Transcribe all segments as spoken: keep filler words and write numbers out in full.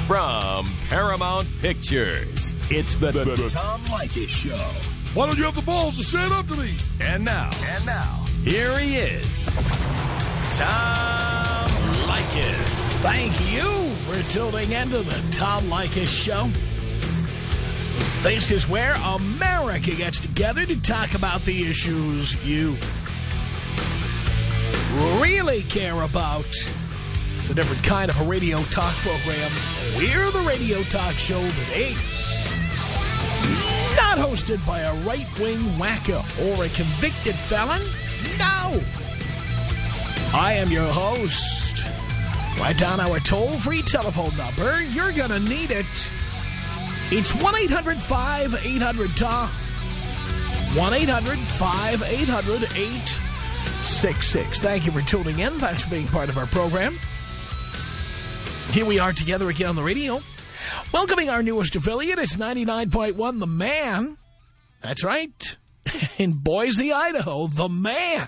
From Paramount Pictures, it's the, the, the Tom Leykis Show. Why don't you have the balls to stand up to me? And now, and now, here he is, Tom Leykis. Thank you for tuning into the Tom Leykis Show. This is where America gets together to talk about the issues you really care about. It's a different kind of a radio talk program. We're the radio talk show that is not hosted by a right-wing wacko or a convicted felon. No. I am your host. Write down our toll-free telephone number. You're going to need it. It's one eight hundred five eight hundred TOM. one eight hundred five eight hundred eight six six. Thank you for tuning in. Thanks for being part of our program. Here we are together again on the radio. Welcoming our newest affiliate. It's ninety-nine point one The Man. That's right. In Boise, Idaho, The Man.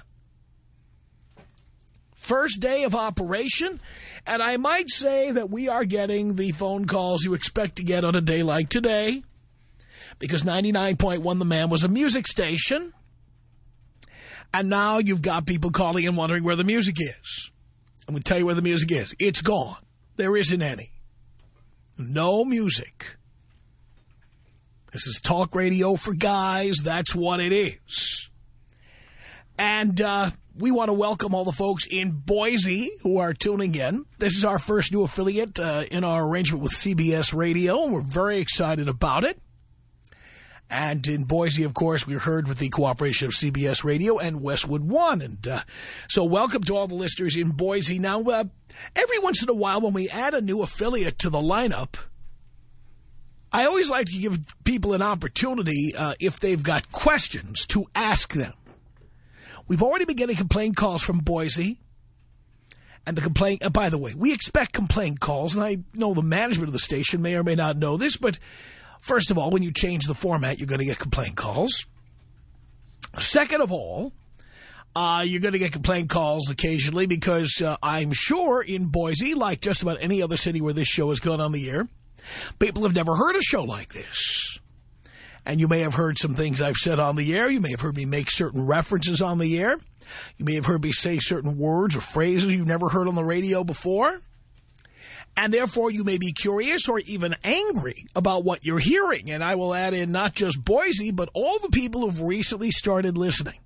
First day of operation. And I might say that we are getting the phone calls you expect to get on a day like today. Because ninety-nine point one The Man was a music station. And now you've got people calling and wondering where the music is. I'm going to tell you where the music is. It's gone. There isn't any. No music. This is talk radio for guys. That's what it is. And uh, we want to welcome all the folks in Boise who are tuning in. This is our first new affiliate uh, in our arrangement with C B S Radio, and we're very excited about it. And in Boise, of course, we're heard with the cooperation of C B S Radio and Westwood One. And uh, so welcome to all the listeners in Boise. Now, uh, every once in a while when we add a new affiliate to the lineup, I always like to give people an opportunity, uh, if they've got questions, to ask them. We've already been getting complaint calls from Boise. And the complaint, uh, by the way, we expect complaint calls. And I know the management of the station may or may not know this, but first of all, when you change the format, you're going to get complaint calls. Second of all, uh, you're going to get complaint calls occasionally because uh, I'm sure in Boise, like just about any other city where this show has gone on the air, people have never heard a show like this. And you may have heard some things I've said on the air. You may have heard me make certain references on the air. You may have heard me say certain words or phrases you've never heard on the radio before. And therefore, you may be curious or even angry about what you're hearing. And I will add in not just Boise, but all the people who've recently started listening.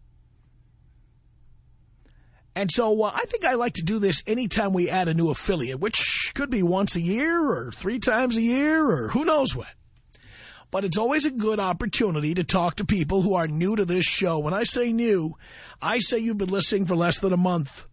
And so uh, I think I like to do this anytime we add a new affiliate, which could be once a year or three times a year or who knows what. But it's always a good opportunity to talk to people who are new to this show. When I say new, I say you've been listening for less than a month.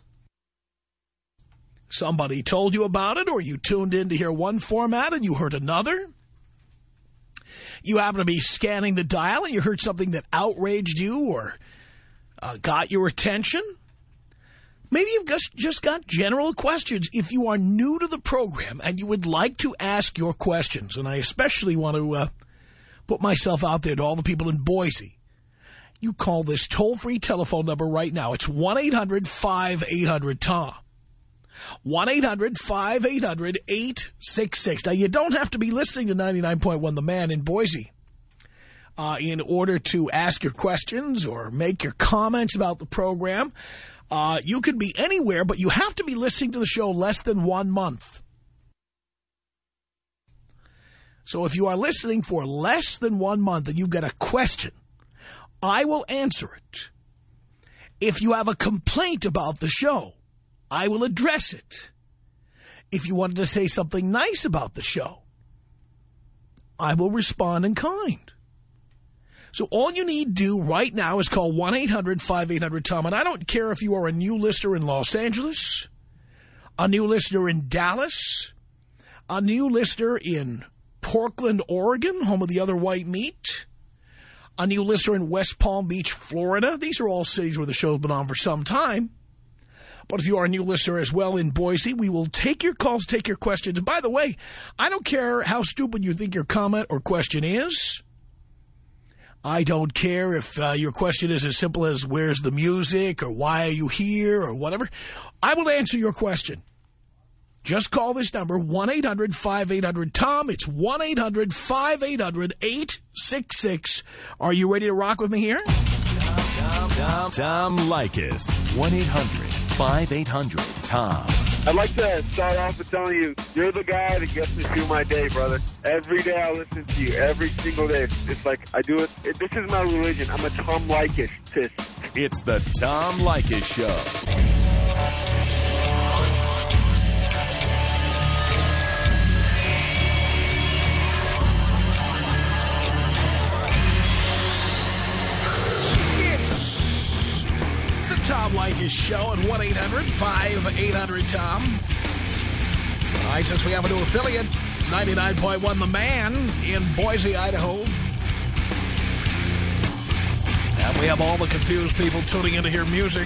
Somebody told you about it, or you tuned in to hear one format and you heard another. You happen to be scanning the dial and you heard something that outraged you or uh, got your attention. Maybe you've just, just got general questions. If you are new to the program and you would like to ask your questions, and I especially want to uh, put myself out there to all the people in Boise, you call this toll-free telephone number right now. It's one eight hundred five eight hundred TOM. one eight hundred five eight hundred eight six six. Now, you don't have to be listening to ninety-nine point one The Man in Boise uh, in order to ask your questions or make your comments about the program. Uh, you could be anywhere, but you have to be listening to the show less than one month. So if you are listening for less than one month and you've got a question, I will answer it. If you have a complaint about the show, I will address it. If you wanted to say something nice about the show, I will respond in kind. So all you need to do right now is call one eight hundred five eight hundred TOM. And I don't care if you are a new listener in Los Angeles, a new listener in Dallas, a new listener in Portland, Oregon, home of the other white meat, a new listener in West Palm Beach, Florida. These are all cities where the show's been on for some time. But if you are a new listener as well in Boise, we will take your calls, take your questions. And by the way, I don't care how stupid you think your comment or question is. I don't care if uh, your question is as simple as where's the music or why are you here or whatever. I will answer your question. Just call this number, one eight hundred five eight hundred Tom. It's one eight hundred five eight hundred eight six six. Are you ready to rock with me here? Tom, Tom, Tom Leykis. one eight hundred five eight hundred Tom. I'd like to start off with telling you, you're the guy that gets me through my day, brother. Every day I listen to you, every single day. It's like I do it. it this is my religion. I'm a Tom Leykis. It's the Tom Leykis Show. Tom Leykis Show at one eight hundred five eight hundred Tom. All right, since we have a new affiliate, ninety-nine point one The Man in Boise, Idaho. And we have all the confused people tuning in to hear music.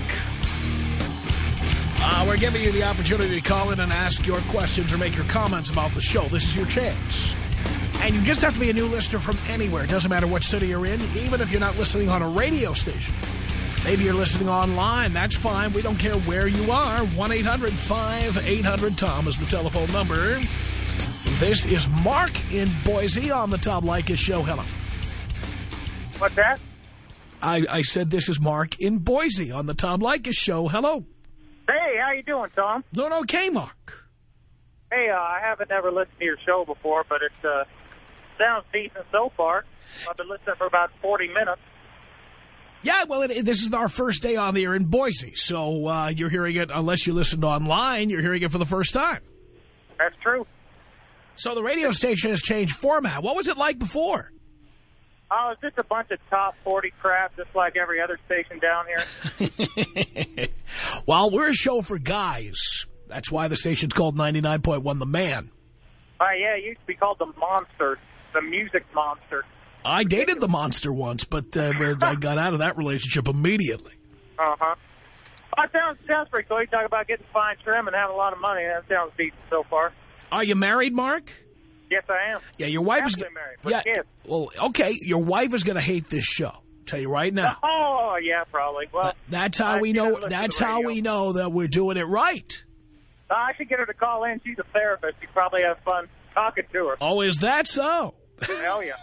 Uh, we're giving you the opportunity to call in and ask your questions or make your comments about the show. This is your chance. And you just have to be a new listener from anywhere. It doesn't matter what city you're in, even if you're not listening on a radio station. Maybe you're listening online. That's fine. We don't care where you are. one eight hundred five eight hundred Tom is the telephone number. This is Mark in Boise on the Tom Leykis Show. Hello. What's that? I, I said this is Mark in Boise on the Tom Leykis Show. Hello. Hey, how you doing, Tom? Doing okay, Mark. Hey, uh, I haven't ever listened to your show before, but it uh, sounds decent so far. I've been listening for about forty minutes. Yeah, well, it, it, this is our first day on the air in Boise, so uh, you're hearing it, unless you listened online, you're hearing it for the first time. That's true. So the radio station has changed format. What was it like before? Oh, it's just a bunch of top forty crap, just like every other station down here. Well, we're a show for guys. That's why the station's called ninety-nine point one The Man. Oh, uh, yeah, it used to be called The Monster, the Music Monster. I dated the monster once, but uh, I got out of that relationship immediately. Uh-huh. Well, that sounds, sounds pretty cool. You talk about getting fine trim and having a lot of money. That sounds decent so far. Are you married, Mark? Yes, I am. Yeah, your wife is married. With yeah. kids. Well, okay, your wife is going to hate this show. I'll tell you right now. Oh, yeah, probably. Well, Th that's how I we know. That's how we know that we're doing it right. Uh, I should get her to call in. She's a therapist. You'd probably have fun talking to her. Oh, is that so? Hell yeah.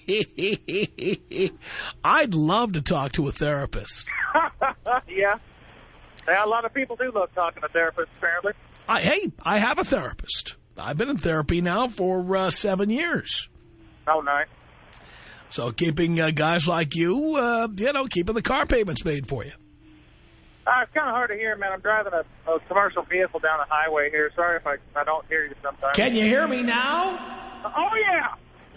I'd love to talk to a therapist. Yeah. Yeah, a lot of people do love talking to therapists, apparently. I, hey, I have a therapist. I've been in therapy now for uh, seven years. Oh, nice. So keeping uh, guys like you, uh, you know, keeping the car payments made for you. Uh, it's kind of hard to hear, man. I'm driving a, a commercial vehicle down the highway here. Sorry if I, I don't hear you sometimes. Can you hear me now? Oh, yeah.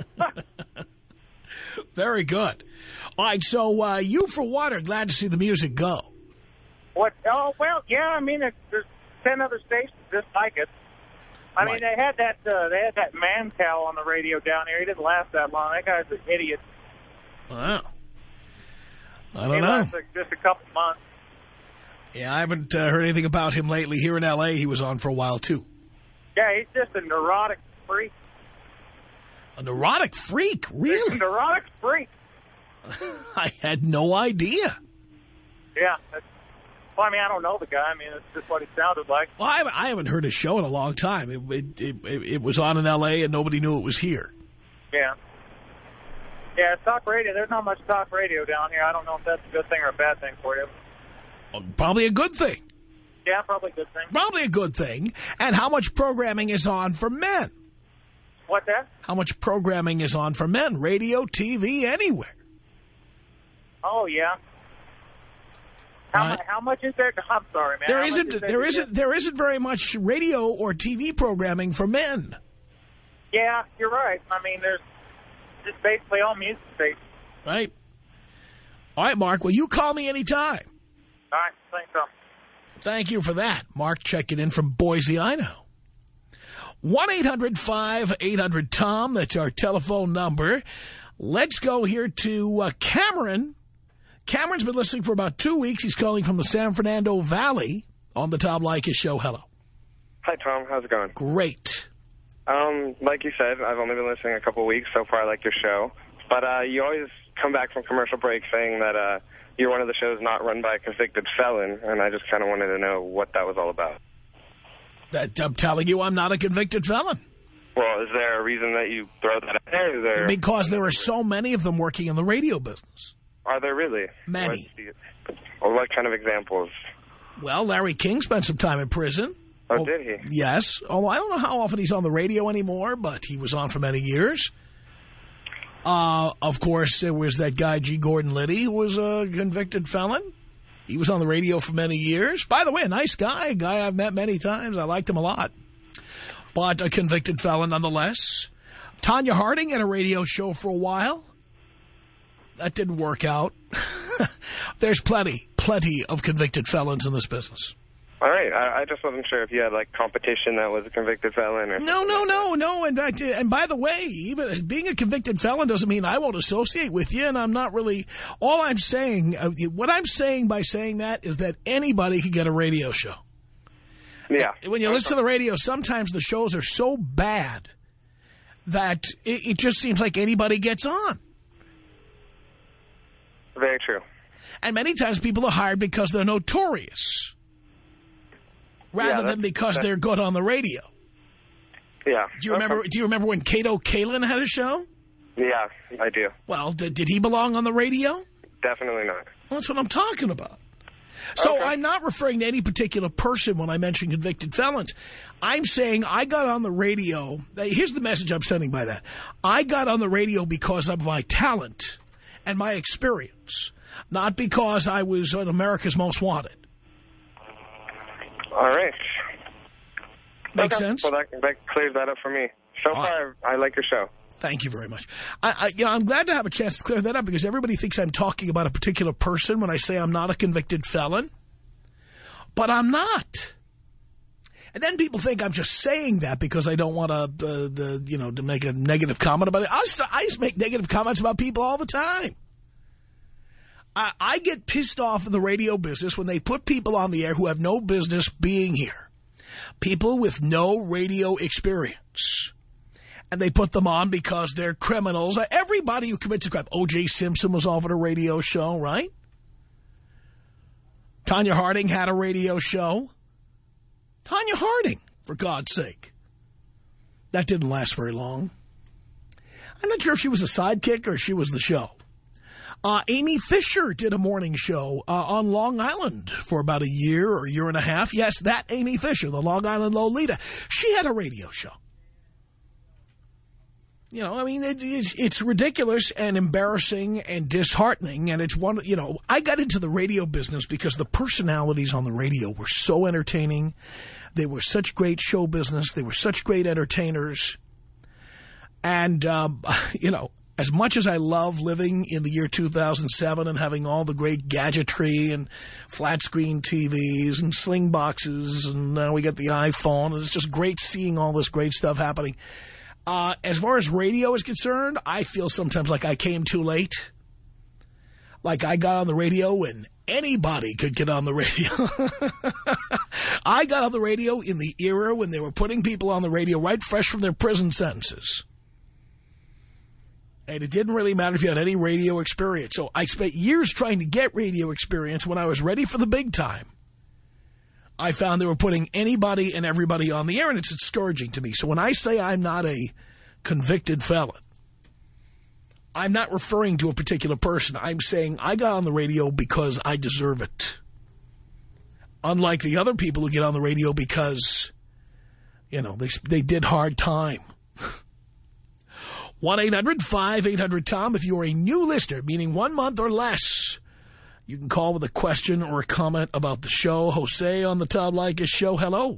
Very good. All right, so uh, you, for one, are glad to see the music go. What? Oh, well, yeah, I mean, it, there's ten other stations just like it. I right. mean, they had that uh, they had that man cow on the radio down here. He didn't last that long. That guy's an idiot. Wow. I don't he know. lasted just a couple months. Yeah, I haven't uh, heard anything about him lately. Here in L A, he was on for a while, too. Yeah, he's just a neurotic freak. A neurotic freak? Really? A neurotic freak. I had no idea. Yeah. That's, well, I mean, I don't know the guy. I mean, it's just what he sounded like. Well, I haven't, I haven't heard his show in a long time. It, it, it, it was on in L A and nobody knew it was here. Yeah. Yeah, talk radio. There's not much talk radio down here. I don't know if that's a good thing or a bad thing for you. Well, probably a good thing. Yeah, probably a good thing. Probably a good thing. And how much programming is on for men? What's that? How much programming is on for men? Radio, T V, anywhere. Oh, yeah. How, uh, mu how much is there? I'm sorry, man. There how isn't. Is there, there isn't. There isn't very much radio or T V programming for men. Yeah, you're right. I mean, there's just basically all music stations. Right. All right, Mark. Well, you call me anytime. All right. Thanks, so. Thank you for that. Mark checking in from Boise, Idaho. one eight hundred five eight hundred Tom. That's our telephone number. Let's go here to uh, Cameron. Cameron's been listening for about two weeks. He's calling from the San Fernando Valley on the Tom Leykis Show. Hello. Hi, Tom. How's it going? Great. Um, like you said, I've only been listening a couple of weeks. So far, I like your show. But uh, you always come back from commercial break saying that uh, you're one of the shows not run by a convicted felon, and I just kind of wanted to know what that was all about. That, I'm telling you, I'm not a convicted felon. Well, is there a reason that you throw that out there? Is there... Because there are so many of them working in the radio business. Are there really? Many. What, well, what kind of examples? Well, Larry King spent some time in prison. Oh, well, did he? Yes. Although I don't know how often he's on the radio anymore, but he was on for many years. Uh, of course, there was that guy, G. Gordon Liddy, who was a convicted felon. He was on the radio for many years. By the way, a nice guy, a guy I've met many times. I liked him a lot. But a convicted felon nonetheless. Tanya Harding had a radio show for a while. That didn't work out. There's plenty, plenty of convicted felons in this business. All right. I, I just wasn't sure if you had, like, competition that was a convicted felon. Or no, no, no, no. In fact, and by the way, even being a convicted felon doesn't mean I won't associate with you, and I'm not really... All I'm saying, uh, what I'm saying by saying that is that anybody can get a radio show. Yeah. When you listen to the radio, sometimes the shows are so bad that it, it just seems like anybody gets on. Very true. And many times people are hired because they're notorious, rather yeah, than because they're good on the radio. Yeah. Do you remember? Okay. Do you remember when Kato Kalin had a show? Yeah, I do. Well, did, did he belong on the radio? Definitely not. Well, that's what I'm talking about. So okay. I'm not referring to any particular person when I mention convicted felons. I'm saying I got on the radio. Here's the message I'm sending by that. I got on the radio because of my talent and my experience, not because I was on America's Most Wanted. All right. Make okay. sense? Well, that, that clears that up for me. So All far, right. I like your show. Thank you very much. I, I, you know, I'm glad to have a chance to clear that up because everybody thinks I'm talking about a particular person when I say I'm not a convicted felon. But I'm not. And then people think I'm just saying that because I don't want to, uh, the, you know, to make a negative comment about it. I just, I just make negative comments about people all the time. I, I get pissed off in the radio business when they put people on the air who have no business being here. People with no radio experience. And they put them on because they're criminals. Everybody who commits a crime. O J Simpson was off at a radio show, right? Tanya Harding had a radio show. Tanya Harding, for God's sake. That didn't last very long. I'm not sure if she was a sidekick or she was the show. Uh, Amy Fisher did a morning show uh, on Long Island for about a year or a year and a half. Yes, that Amy Fisher, the Long Island Lolita. She had a radio show. You know, I mean, it, it's, it's ridiculous and embarrassing and disheartening. And it's one, you know, I got into the radio business because the personalities on the radio were so entertaining. They were such great show business. They were such great entertainers. And, um, you know, as much as I love living in the year two thousand seven and having all the great gadgetry and flat screen T Vs and sling boxes, and now we got the iPhone, and it's just great seeing all this great stuff happening. Uh, as far as radio is concerned, I feel sometimes like I came too late. Like I got on the radio when anybody could get on the radio. I got on the radio in the era when they were putting people on the radio right fresh from their prison sentences. And it didn't really matter if you had any radio experience. So I spent years trying to get radio experience. When I was ready for the big time, I found they were putting anybody and everybody on the air, and it's discouraging to me. So when I say I'm not a convicted felon, I'm not referring to a particular person. I'm saying I got on the radio because I deserve it. Unlike the other people who get on the radio because, you know, they, they did hard time. one eight hundred five eight hundred Tom if you're a new listener, meaning one month or less. You can call with a question or a comment about the show. Jose on the Tom Leykis show. Hello.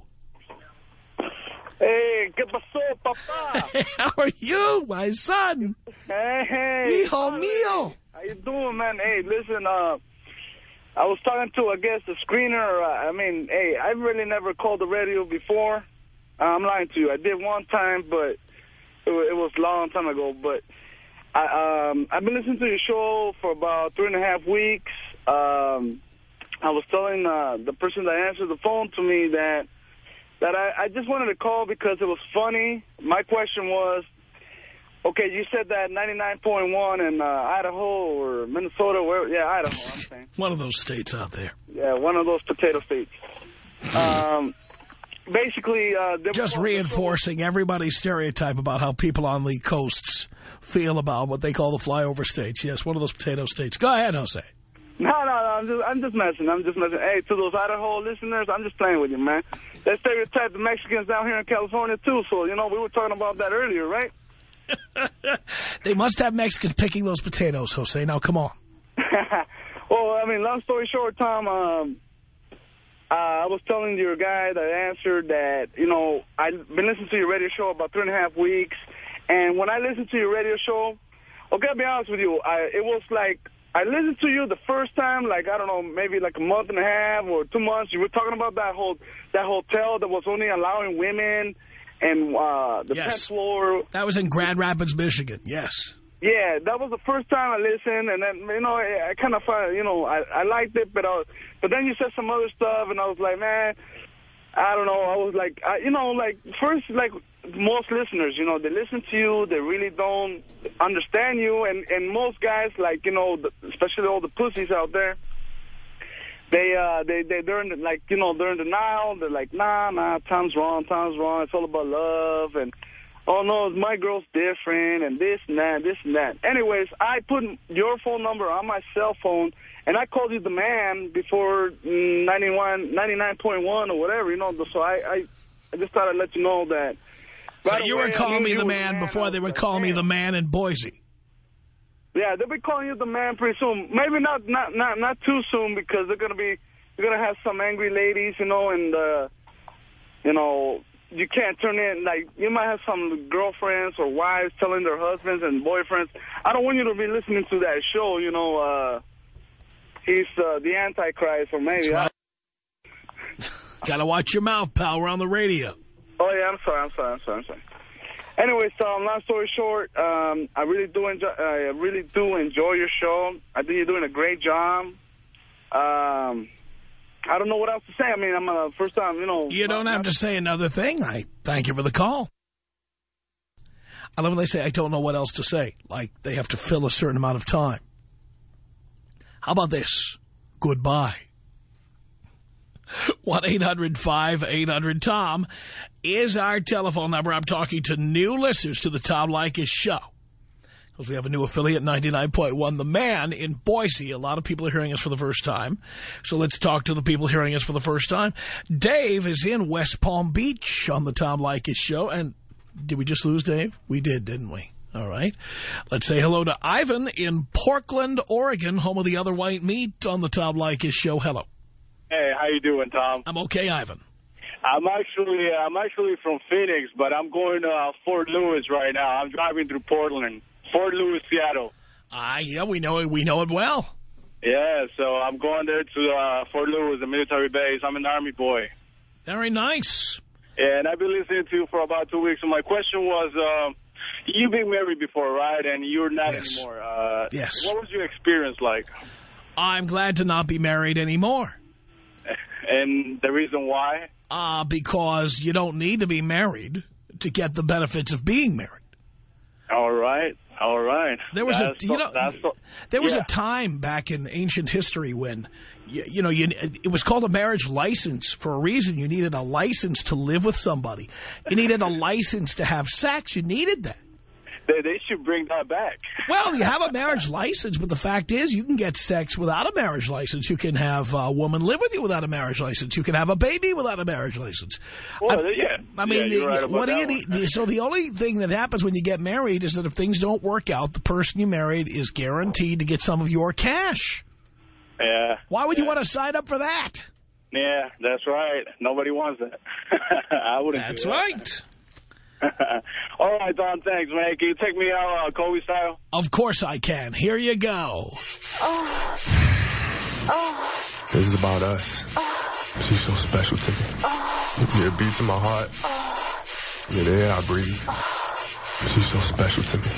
Hey, ¿qué pasó, papá? Hey, how are you, my son? Hey, hey. Hijo mío. How you doing, man? Hey, listen, uh, I was talking to, I guess, the screener. Uh, I mean, hey, I've really never called the radio before. Uh, I'm lying to you. I did one time, but it, it was a long time ago. But I, um, I've been listening to your show for about three and a half weeks. Um, I was telling uh, the person that answered the phone to me that that I, I just wanted to call because it was funny. My question was, okay, you said that ninety-nine point one in uh, Idaho or Minnesota, where? Yeah, Idaho, I'm saying. One of those states out there. Yeah, one of those potato states. Um, basically... Uh, Just reinforcing everybody's stereotype about how people on the coasts feel about what they call the flyover states. Yes, one of those potato states. Go ahead, Jose. No, no, no, I'm just, I'm just messing. I'm just messing. Hey, to those Idaho listeners, I'm just playing with you, man. They stereotype the Mexicans down here in California, too. So, you know, we were talking about that earlier, right? They must have Mexicans picking those potatoes, Jose. Now, come on. Well, I mean, long story short, Tom, um, uh, I was telling your guy that answered that, you know, I've been listening to your radio show about three and a half weeks. And when I listened to your radio show, okay, I'll be honest with you, I, it was like, I listened to you the first time, like, I don't know, maybe like a month and a half or two months. You were talking about that whole that hotel that was only allowing women and uh, the yes. tenth floor. That was in Grand Rapids, Michigan, yes. Yeah, that was the first time I listened, and then, you know, I, I kind of find, you know, I, I liked it, but I was, but then you said some other stuff, and I was like, man, I don't know. I was like, I, you know, like, first, like, most listeners, you know, they listen to you, they really don't understand you, and, and most guys, like, you know, the, especially all the pussies out there, they, uh, they, they, they're in the, like, you know, they're in denial. They're like, nah, nah, Tom's wrong, Tom's wrong. It's all about love, and, oh, no, my girl's different, and this and that, this and that. Anyways, I put your phone number on my cell phone, and I called you the man before ninety-one, ninety-nine point one or whatever, you know, so I, I, I just thought I'd let you know that. So you were calling me the man before they would call me the man in Boise. Yeah, they'll be calling you the man pretty soon. Maybe not not not, not too soon, because they're gonna be you're gonna have some angry ladies, you know, and uh, you know, you can't turn in, like, you might have some girlfriends or wives telling their husbands and boyfriends. I don't want you to be listening to that show, you know. Uh, he's uh, the Antichrist, or maybe. Right. Gotta watch your mouth, pal. We're on the radio. Oh, yeah, I'm sorry, I'm sorry, I'm sorry, I'm sorry. Anyways, um, long story short, um, I really do enjoy. I really do enjoy your show. I think you're doing a great job. Um, I don't know what else to say. I mean, I'm a first time, you know. You don't have to say another thing. I thank you for the call. I love when they say, I don't know what else to say. Like they have to fill a certain amount of time. How about this? Goodbye. one eight hundred five eight hundred Tom is our telephone number. I'm talking to new listeners to the Tom Leykis Show, because we have a new affiliate, ninety-nine point one The Man in Boise. A lot of people are hearing us for the first time. So let's talk to the people hearing us for the first time. Dave is in West Palm Beach on the Tom Leykis Show. And did we just lose Dave? We did, didn't we? All right. Let's say hello to Ivan in Portland, Oregon, home of the other white meat on the Tom Leykis Show. Hello. Hey, how you doing, Tom? I'm okay, Ivan. I'm actually I'm actually from Phoenix, but I'm going to uh, Fort Lewis right now. I'm driving through Portland, Fort Lewis, Seattle. Ah, uh, yeah, we know it. We know it well. Yeah, so I'm going there to uh, Fort Lewis, the military base. I'm an Army boy. Very nice. Yeah, and I've been listening to you for about two weeks. And my question was, uh, you've been married before, right? And you're not yes. anymore. Uh, yes. What was your experience like? I'm glad to not be married anymore. And the reason why? Uh, because you don't need to be married to get the benefits of being married. All right. All right. There was that's a, you know, so, there was yeah. a time back in ancient history when, you, you know, you, it was called a marriage license for a reason. You needed a license to live with somebody. You needed a license to have sex. You needed that. They, they should bring that back. Well, you have a marriage license, but the fact is you can get sex without a marriage license. You can have a woman live with you without a marriage license. You can have a baby without a marriage license. Well, I, yeah. I mean, yeah, you're right what do you one. need? So the only thing that happens when you get married is that if things don't work out, the person you married is guaranteed to get some of your cash. Yeah. Why would yeah. you want to sign up for that? Yeah, that's right. Nobody wants that. I wouldn't That's do that. right. All right, Don, thanks, man. Can you take me out uh, Kobe style? Of course I can. Here you go. Oh. Oh. This is about us. Oh. She's so special to me. Oh. Yeah, it beats in my heart. Oh. Yeah, the air I breathe. Oh. She's so special to me.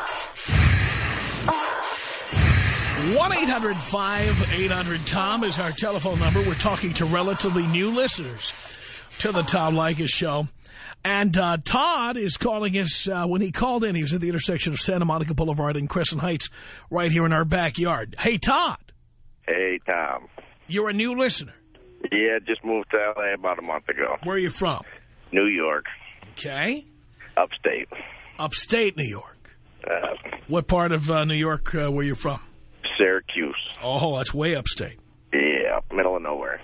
Oh. one eight hundred five eight hundred Tom is our telephone number. We're talking to relatively new listeners to the Tom Leykis Show. And uh, Todd is calling us. Uh, when he called in, he was at the intersection of Santa Monica Boulevard and Crescent Heights right here in our backyard. Hey, Todd. Hey, Tom. You're a new listener. Yeah, just moved to L A about a month ago. Where are you from? New York. Okay. Upstate. Upstate New York. Uh, What part of uh, New York uh, were you from? Syracuse. Oh, that's way upstate. Yeah, middle of nowhere.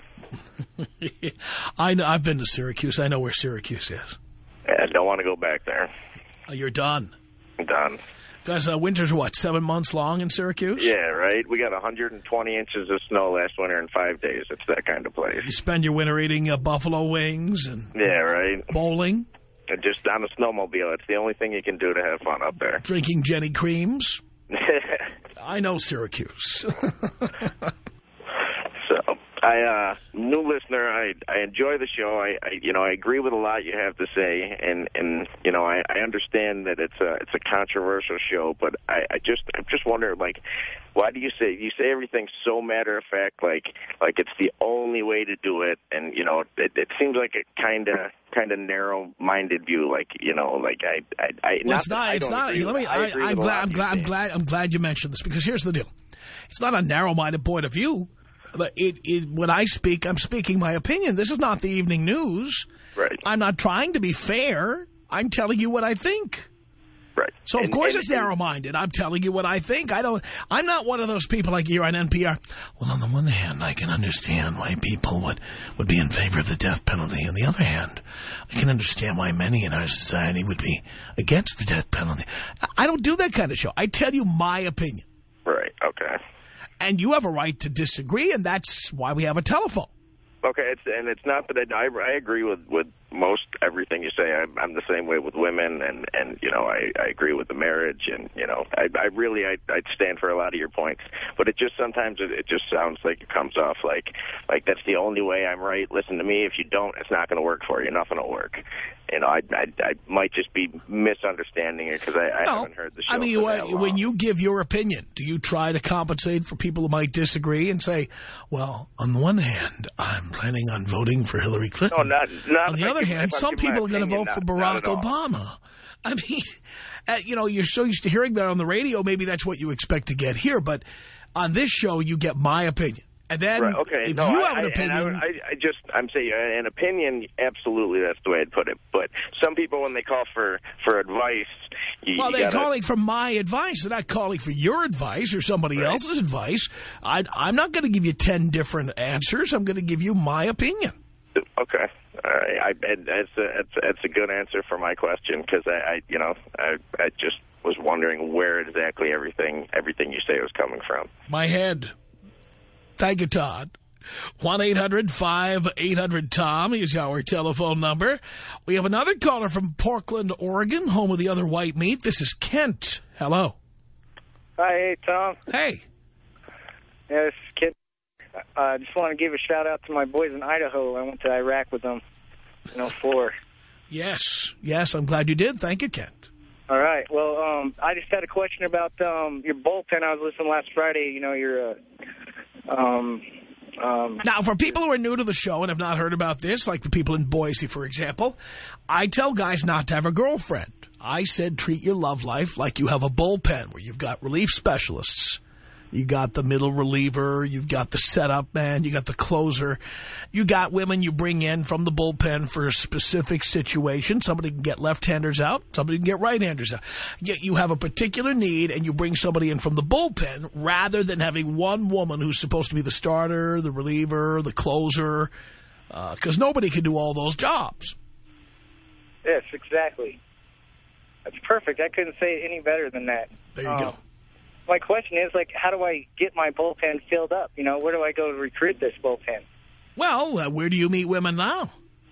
I know, I've been to Syracuse. I know where Syracuse is. I don't want to go back there. Oh, you're done. I'm done. Because uh, winter's, what, seven months long in Syracuse? Yeah, right? We got one hundred twenty inches of snow last winter in five days. It's that kind of place. You spend your winter eating uh, buffalo wings and yeah, right? bowling. And just on a snowmobile. It's the only thing you can do to have fun up there. Drinking Jenny Creams. I know Syracuse. So, I, uh, new listener, I, I enjoy the show. I, I, you know, I agree with a lot you have to say, and, and you know, I, I understand that it's a, it's a controversial show, but I, I just, I just wonder, like, why do you say, you say everything so matter of fact, like, like it's the only way to do it, and, you know, it, it seems like a kind of, kind of narrow-minded view, like, you know, like, I, I, I well, not it's not, it's not, let me, I, I'm glad, I'm glad, I'm glad, I'm glad you mentioned this, because here's the deal. It's not a narrow-minded point of view. But it, it, when I speak, I'm speaking my opinion. This is not the evening news. Right. I'm not trying to be fair. I'm telling you what I think. Right. So, of and, course, and, it's narrow-minded. I'm telling you what I think. I don't, I'm not one of those people like you on N P R. Well, on the one hand, I can understand why people would, would be in favor of the death penalty. On the other hand, I can understand why many in our society would be against the death penalty. I don't do that kind of show. I tell you my opinion. Right. Okay. And you have a right to disagree, and that's why we have a telephone. Okay, it's, and it's not that I, I agree with, with most everything you say. I'm, I'm the same way with women, and, and you know, I, I agree with the marriage, and, you know, I, I really, I, I'd stand for a lot of your points. But it just, sometimes it, it just sounds like it comes off like, like that's the only way I'm right. Listen to me. If you don't, it's not going to work for you. Nothing will work. You know, I, I, I might just be misunderstanding it because I, I no, haven't heard the show I mean, for that long. When you give your opinion, do you try to compensate for people who might disagree and say, well, on the one hand, I'm planning on voting for Hillary Clinton. No, not, not on the other hand, some people are going to vote for Barack Obama. I mean, uh, you know, you're so used to hearing that on the radio, maybe that's what you expect to get here. But on this show, you get my opinion. And then right, okay. if no, you I, have an I, opinion... I, I just, I'm saying, an opinion, absolutely, that's the way I'd put it. But some people, when they call for, for advice... You, well, you they're gotta... calling for my advice. They're not calling for your advice or somebody right. else's advice. I, I'm not going to give you ten different answers. I'm going to give you my opinion. Okay. All right. I, that's, a, that's, that's a good answer for my question because, I, I, you know, I, I just was wondering where exactly everything, everything you say was coming from. My head. Thank you, Todd. one eight hundred five eight hundred Tom is our telephone number. We have another caller from Portland, Oregon, home of the other white meat. This is Kent. Hello. Hi, hey, Tom. Hey. Yeah, this is Kent. I uh, just want to give a shout-out to my boys in Idaho. I went to Iraq with them in oh four. Yes. Yes, I'm glad you did. Thank you, Kent. All right. Well, um, I just had a question about um, your bullpen. I was listening last Friday. You know, your... Uh, Um, um, now, for people who are new to the show and have not heard about this, like the people in Boise, for example, I tell guys not to have a girlfriend. I said treat your love life like you have a bullpen where you've got relief specialists. You got the middle reliever, you've got the setup man, you got the closer. You got women you bring in from the bullpen for a specific situation. Somebody can get left-handers out, somebody can get right-handers out. You have a particular need and you bring somebody in from the bullpen rather than having one woman who's supposed to be the starter, the reliever, the closer, because uh, nobody can do all those jobs. Yes, exactly. That's perfect. I couldn't say it any better than that. There you um, go. My question is, like, how do I get my bullpen filled up? You know, where do I go to recruit this bullpen? Well, uh, where do you meet women now?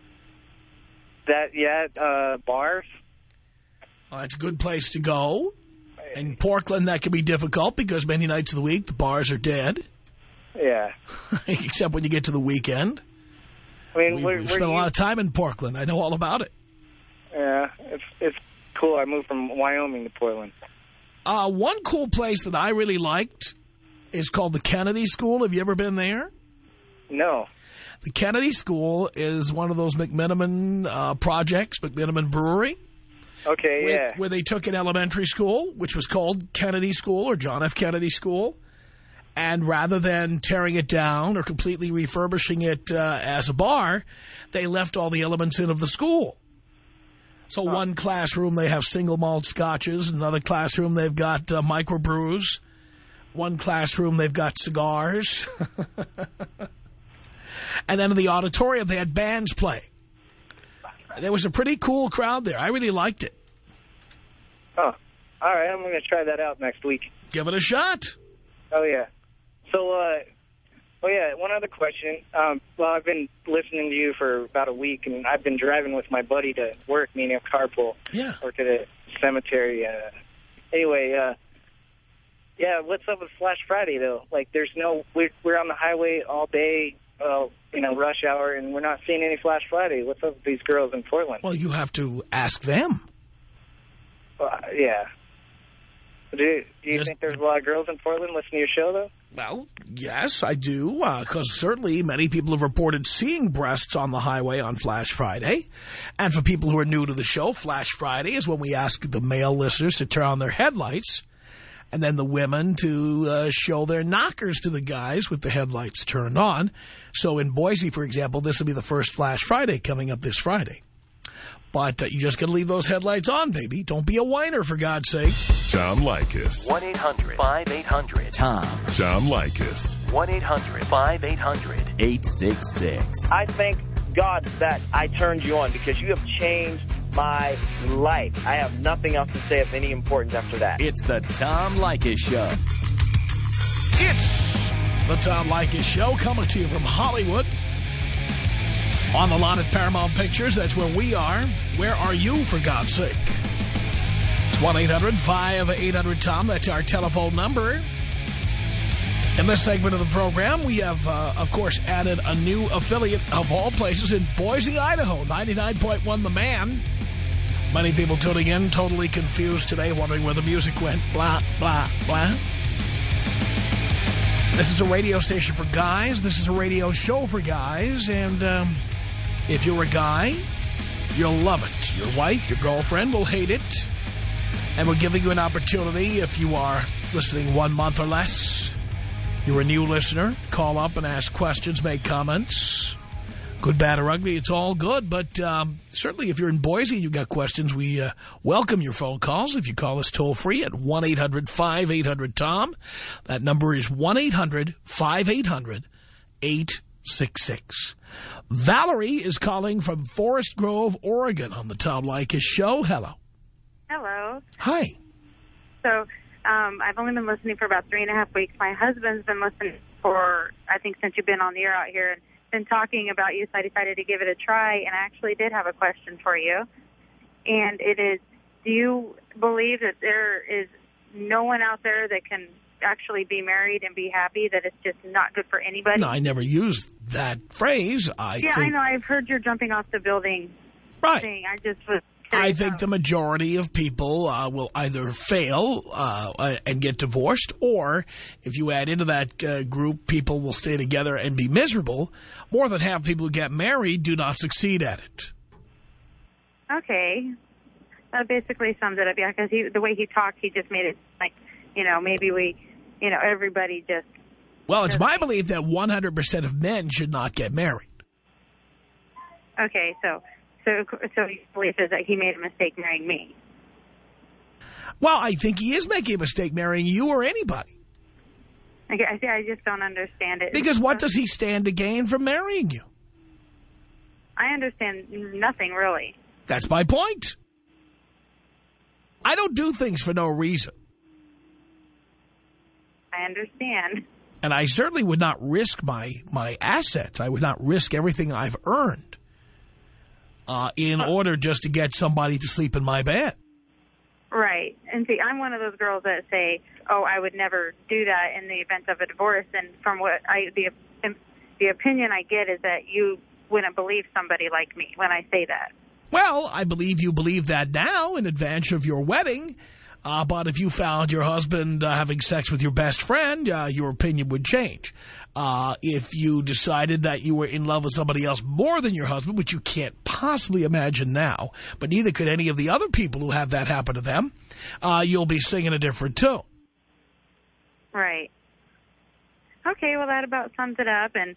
That, yeah, uh, bars. Well, that's a good place to go. In Portland, that can be difficult because many nights of the week, the bars are dead. Yeah. Except when you get to the weekend. I mean, we, where, we've where spent a you... lot of time in Portland. I know all about it. Yeah, it's, it's cool. I moved from Wyoming to Portland. Uh, one cool place that I really liked is called the Kennedy School. Have you ever been there? No. The Kennedy School is one of those McMenamin uh, projects, McMenamin Brewery. Okay, where, yeah. Where they took an elementary school, which was called Kennedy School or John F. Kennedy School, And rather than tearing it down or completely refurbishing it uh, as a bar, they left all the elements in of the school. So oh. one classroom, they have single malt scotches. Another classroom, they've got uh, microbrews. One classroom, they've got cigars. And then in the auditorium, they had bands playing. There was a pretty cool crowd there. I really liked it. Oh, all right. I'm going to try that out next week. Give it a shot. Oh, yeah. So, uh, oh, yeah, one other question. Um, well, I've been listening to you for about a week, and I've been driving with my buddy to work, meaning a carpool. Yeah. Or to the cemetery. Uh, anyway, uh, yeah, what's up with Flash Friday, though? Like, there's no, we're, we're on the highway all day, uh, you know, rush hour, and we're not seeing any Flash Friday. What's up with these girls in Portland? Well, you have to ask them. Uh, yeah. Do, do you Just, think there's a lot of girls in Portland listening to your show, though? Well, yes, I do, because uh, certainly many people have reported seeing breasts on the highway on Flash Friday. And for people who are new to the show, Flash Friday is when we ask the male listeners to turn on their headlights, and then the women to uh, show their knockers to the guys with the headlights turned on. So in Boise, for example, this will be the first Flash Friday coming up this Friday. But uh, you just got to leave those headlights on, baby. Don't be a whiner, for God's sake. Tom Leykis. one eight hundred five eight hundred Tom. Tom Leykis. one eight hundred five eight hundred eight six six. I thank God that I turned you on because you have changed my life. I have nothing else to say of any importance after that. It's the Tom Leykis Show. It's the Tom Leykis Show, coming to you from Hollywood. On the lot at Paramount Pictures, that's where we are. Where are you, for God's sake? It's one eight hundred five eight hundred Tom. That's our telephone number. In this segment of the program, we have, uh, of course, added a new affiliate of all places in Boise, Idaho, ninety-nine point one The Man. Many people tuning in, totally confused today, wondering where the music went. Blah, blah, blah. This is a radio station for guys. This is a radio show for guys. And um, if you're a guy, you'll love it. Your wife, your girlfriend will hate it. And we're giving you an opportunity, if you are listening one month or less, you're a new listener, call up and ask questions, make comments. Good, bad, or ugly, it's all good. But um, certainly if you're in Boise and you've got questions, we uh, welcome your phone calls. If you call us toll-free at one eight hundred five eight hundred Tom. That number is one eight hundred five eight hundred eight six six. Valerie is calling from Forest Grove, Oregon on the Tom Leykis Show. Hello. Hello. Hi. So um, I've only been listening for about three and a half weeks. My husband's been listening for, I think, since you've been on the air out here, and been talking about you, so I decided to give it a try, and I actually did have a question for you. And it is, do you believe that there is no one out there that can actually be married and be happy, that it's just not good for anybody? No, I never used that phrase. I yeah, think, I know. I've heard you're jumping off the building right. thing. I just was I think the majority of people uh, will either fail uh, and get divorced, or if you add into that uh, group, people will stay together and be miserable. More than half people who get married do not succeed at it. Okay. That basically sums it up, yeah, because he, the way he talked, he just made it like, you know, maybe we, you know, everybody just... Well, it's my belief that one hundred percent of men should not get married. Okay, so... So, so your belief is that he made a mistake marrying me? Well, I think he is making a mistake marrying you or anybody. Okay, I, I just don't understand it. Because what does he stand to gain from marrying you? I understand nothing, really. That's my point. I don't do things for no reason. I understand. And I certainly would not risk my, my assets. I would not risk everything I've earned. Uh, in order just to get somebody to sleep in my bed. Right. And see, I'm one of those girls that say, oh, I would never do that in the event of a divorce. And from what I, the, the opinion I get is that you wouldn't believe somebody like me when I say that. Well, I believe you believe that now in advance of your wedding. Uh, but if you found your husband uh, having sex with your best friend, uh, your opinion would change. Uh, if you decided that you were in love with somebody else more than your husband, which you can't possibly imagine now, but neither could any of the other people who have that happen to them, uh, you'll be singing a different tune. Right. Okay, well, that about sums it up. And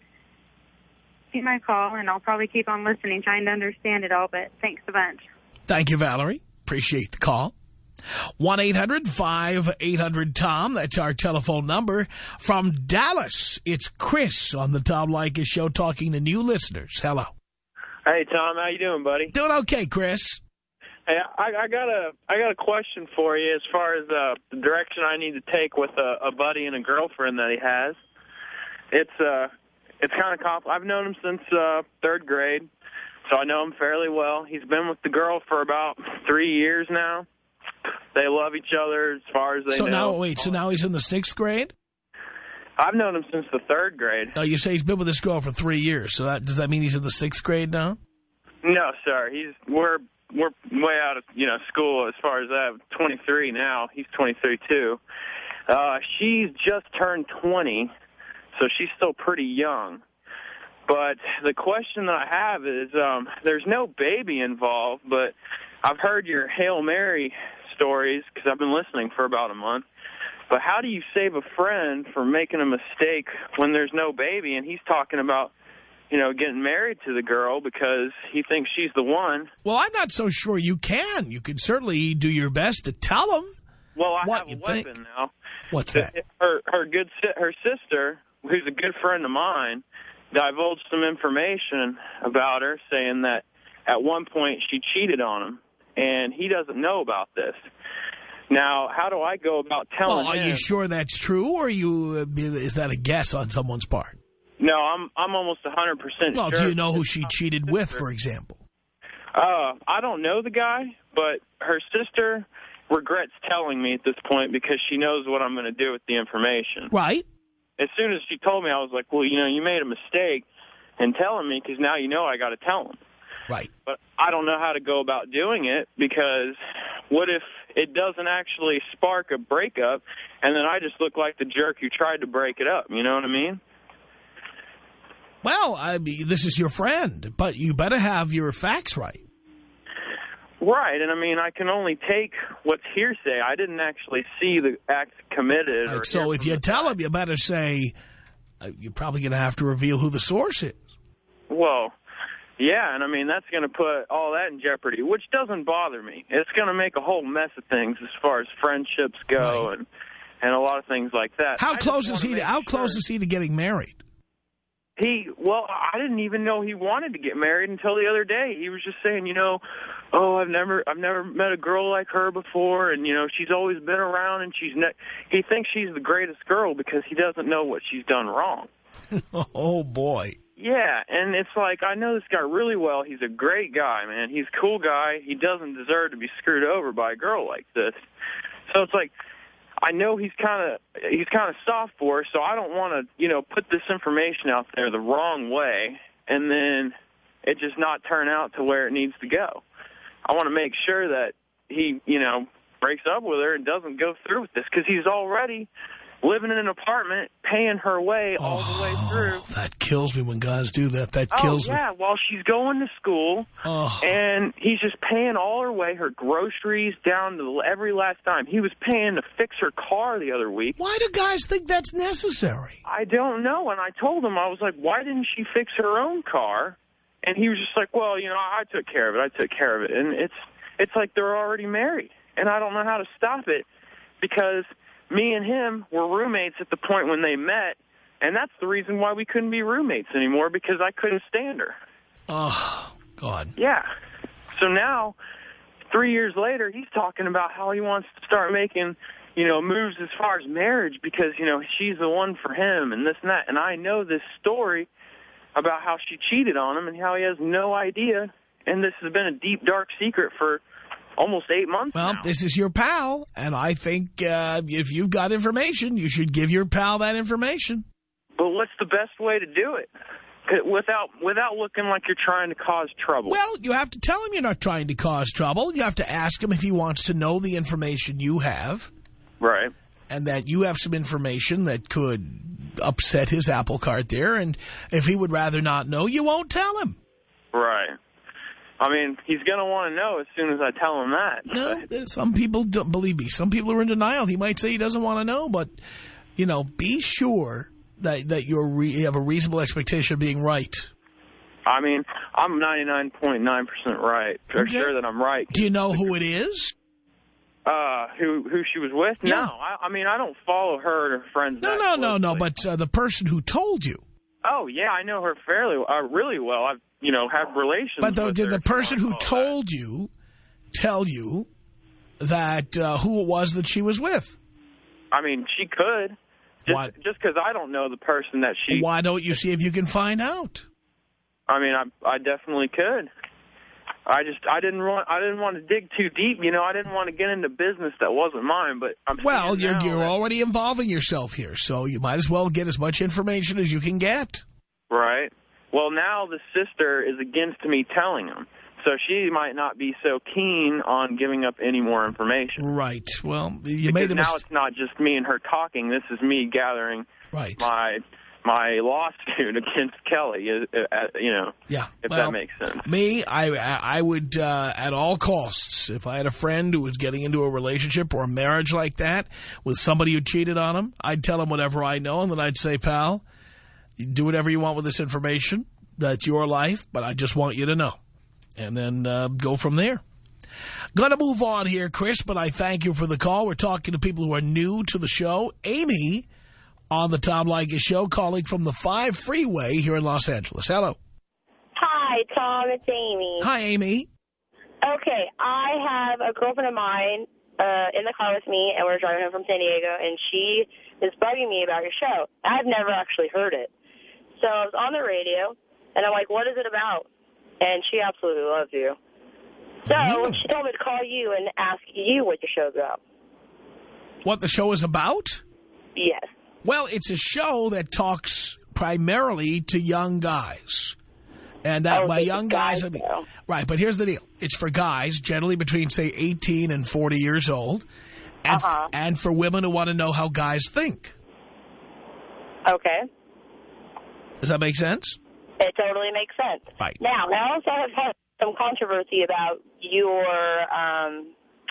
see my call, and I'll probably keep on listening, trying to understand it all, but thanks a bunch. Thank you, Valerie. Appreciate the call. one eight hundred five eight hundred Tom. That's our telephone number. From Dallas, it's Chris on the Tom Leykis Show talking to new listeners. Hello. Hey, Tom. How you doing, buddy? Doing okay, Chris. Hey, I, I got a I got a question for you as far as uh, the direction I need to take with a, a buddy and a girlfriend that he has. It's uh it's kind of comp. I've known him since uh, third grade, so I know him fairly well. He's been with the girl for about three years now. They love each other as far as they so know. Now, wait, so now he's in the sixth grade? I've known him since the third grade. No, you say he's been with this girl for three years. So that does that mean he's in the sixth grade now? No, sir. He's we're we're way out of you know school as far as that. twenty-three now. He's twenty-three too. Uh, she's just turned twenty, so she's still pretty young. But the question that I have is, um, there's no baby involved, but I've heard your Hail Mary stories because I've been listening for about a month. But how do you save a friend from making a mistake when there's no baby? And he's talking about, you know, getting married to the girl because he thinks she's the one. Well, I'm not so sure you can. You can certainly do your best to tell him. Well, I what have a you weapon think. now. What's that? Her her good si her sister, who's a good friend of mine, divulged some information about her, saying that at one point she cheated on him, and he doesn't know about this. Now, how do I go about telling well, are him? you sure that's true, or are you uh, is that a guess on someone's part? No, I'm I'm almost one hundred percent well, sure. Do you know who she cheated with, for example? Uh, I don't know the guy, but her sister regrets telling me at this point because she knows what I'm going to do with the information. Right. As soon as she told me, I was like, well, you know, you made a mistake in telling me because now you know I got to tell him. Right. But I don't know how to go about doing it because what if it doesn't actually spark a breakup and then I just look like the jerk who tried to break it up? You know what I mean? Well, I mean, this is your friend, but you better have your facts right. Right, and I mean, I can only take what's hearsay. I didn't actually see the act committed. Right, or so if you tell him, you better say, uh, you're probably going to have to reveal who the source is. Well, yeah, and I mean, that's going to put all that in jeopardy, which doesn't bother me. It's going to make a whole mess of things as far as friendships go right. and, and a lot of things like that. How I close is he to, how sure. close is he to getting married? He, well, I didn't even know he wanted to get married until the other day. He was just saying, you know, oh, I've never, I've never met a girl like her before, and you know, she's always been around, and she's, ne he thinks she's the greatest girl because he doesn't know what she's done wrong. Oh boy. Yeah, and it's like, I know this guy really well. He's a great guy, man. He's a cool guy. He doesn't deserve to be screwed over by a girl like this. So it's like, I know he's kind of he's kind of soft for her, so I don't want to, you know, put this information out there the wrong way, and then it just not turn out to where it needs to go. I want to make sure that he, you know, breaks up with her and doesn't go through with this, because he's already living in an apartment, paying her way all oh, the way through. That kills me when guys do that. That oh, kills yeah, me. while she's going to school, oh. and he's just paying all her way, her groceries down to every last dime. He was paying to fix her car the other week. Why do guys think that's necessary? I don't know, and I told him, I was like, why didn't she fix her own car? And he was just like, well, you know, I took care of it. I took care of it. And it's it's like they're already married, and I don't know how to stop it because me and him were roommates at the point when they met, and that's the reason why we couldn't be roommates anymore, because I couldn't stand her. Oh, God. Yeah. So now, three years later, he's talking about how he wants to start making, you know, moves as far as marriage because, you know, she's the one for him and this and that. And I know this story about how she cheated on him and how he has no idea, and this has been a deep, dark secret for almost eight months Well, now. This is your pal, and I think uh, if you've got information, you should give your pal that information. But what's the best way to do it without without looking like you're trying to cause trouble? Well, you have to tell him you're not trying to cause trouble. You have to ask him if he wants to know the information you have. Right. And that you have some information that could upset his apple cart there, and if he would rather not know, you won't tell him. Right. I mean, he's going to want to know as soon as I tell him that. No, some people don't believe me. Some people are in denial. He might say he doesn't want to know, but, you know, be sure that, that you're re you have a reasonable expectation of being right? I mean, I'm ninety-nine point nine percent right. For Okay. sure that I'm right. Do you know who it is? Uh, who who she was with? Yeah. No, I, I mean, I don't follow her and her friends. No, that no, no, no, closely. but uh, the person who told you. Oh, yeah, I know her fairly, uh, really well. I've, you know, had relations But the, with did her, the if you person who wanna call told you tell you that uh, who it was that she was with? that. I mean, she could. Just Why- just because I don't know the person that she... Why don't you see if you can find out? I mean, I I definitely could. I just I didn't want I didn't want to dig too deep, you know. I didn't want to get into business that wasn't mine. But I'm Well, seeing you're, now you're that- already involving yourself here, so you might as well get as much information as you can get. Right. Well, now the sister is against me telling him, so she might not be so keen on giving up any more information. Right. Well, you because made a now mistake. it's not just me and her talking. This is me gathering Right. my my lawsuit against Kelly. uh, uh, You know. Yeah. If well, that makes sense. Me, I I would, uh, at all costs, if I had a friend who was getting into a relationship or a marriage like that with somebody who cheated on him, I'd tell him whatever I know, and then I'd say, pal, you do whatever you want with this information. That's your life, but I just want you to know. And then uh, go from there. Going to move on here, Chris, but I thank you for the call. We're talking to people who are new to the show. Amy on the Tom Leykis Show, calling from the five freeway here in Los Angeles. Hello. Hi, Tom. It's Amy. Hi, Amy. Okay, I have a girlfriend of mine uh, in the car with me, and we're driving home from San Diego, and she is bugging me about your show. I've never actually heard it. So I was on the radio, and I'm like, what is it about? And she absolutely loves you. So Mm. she told me to call you and ask you what your show's about. What the show is about? Yes. Well, it's a show that talks primarily to young guys. And that Oh, by it's young guys, guys, I mean, though. right, but here's the deal. It's for guys, generally between, say, eighteen and forty years old. And, Uh-huh. and for women who want to know how guys think. Okay. Does that make sense? It totally makes sense. Right. Now, I also have had some controversy about your um,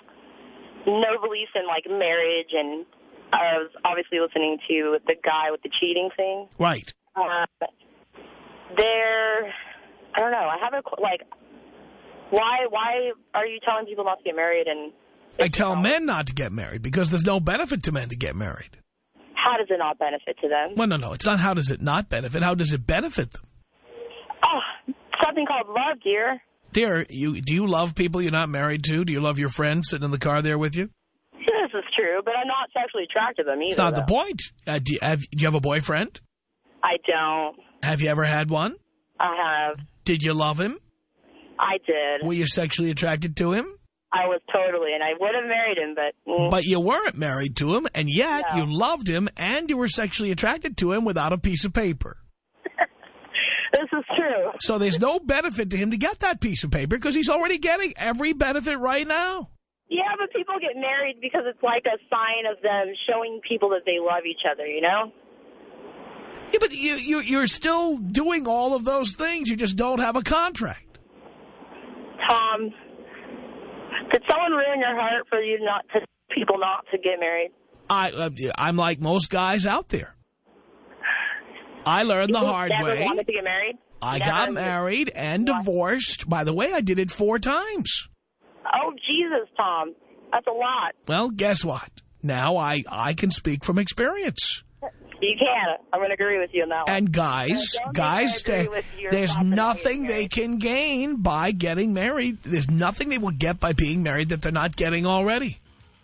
no beliefs in, like, marriage, and I was obviously listening to the guy with the cheating thing. Right. Uh, there, I don't know, I have a, like, why, why are you telling people not to get married? And I tell men not to get married because there's no benefit to men to get married. how does it not benefit to them? Well, no, no, it's not how does it not benefit. How does it benefit them? Oh, something called love, dear. Dear, you do you love people you're not married to? Do you love your friends sitting in the car there with you? This is true, but I'm not sexually attracted to them either. It's not the though. point. Uh, do, you have, do you have a boyfriend? I don't. Have you ever had one? I have. Did you love him? I did. Were you sexually attracted to him? I was totally, and I would have married him, but... Mm, But you weren't married to him, and yet No. you loved him, and you were sexually attracted to him without a piece of paper. this is true. So there's no benefit to him to get that piece of paper because he's already getting every benefit right now. Yeah, but people get married because it's like a sign of them showing people that they love each other, you know? Yeah, but you, you, you're still doing all of those things. You just don't have a contract. Tom, did someone ruin your heart for you not to people not to get married? I, uh, I'm like most guys out there. I learned the You hard never way. wanted to get married? I Never? got married and divorced. By the way, I did it four times. Oh, Jesus, Tom. That's a lot. Well, guess what? Now I, I can speak from experience. You can. I'm going to agree with you on that one. And guys, I don't guys, think I agree stay, with your there's thoughts on nothing being they can gain by getting married. There's nothing they will get by being married that they're not getting already.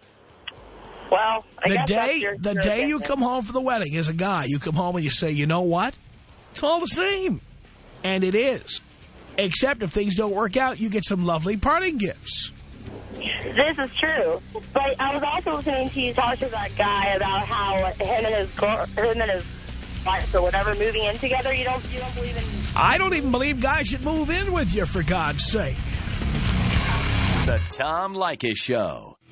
Well, I the guess day that's your, the your day you opinion. come home from the wedding as a guy, you come home and you say, you know what? It's all the same. And it is. Except if things don't work out, you get some lovely parting gifts. This is true. But I was also listening to you talk to that guy about how him and his girl, him and his wife or whatever moving in together. You don't, you don't believe in... I don't even believe guys should move in with you, for God's sake. The Tom Leykis Show.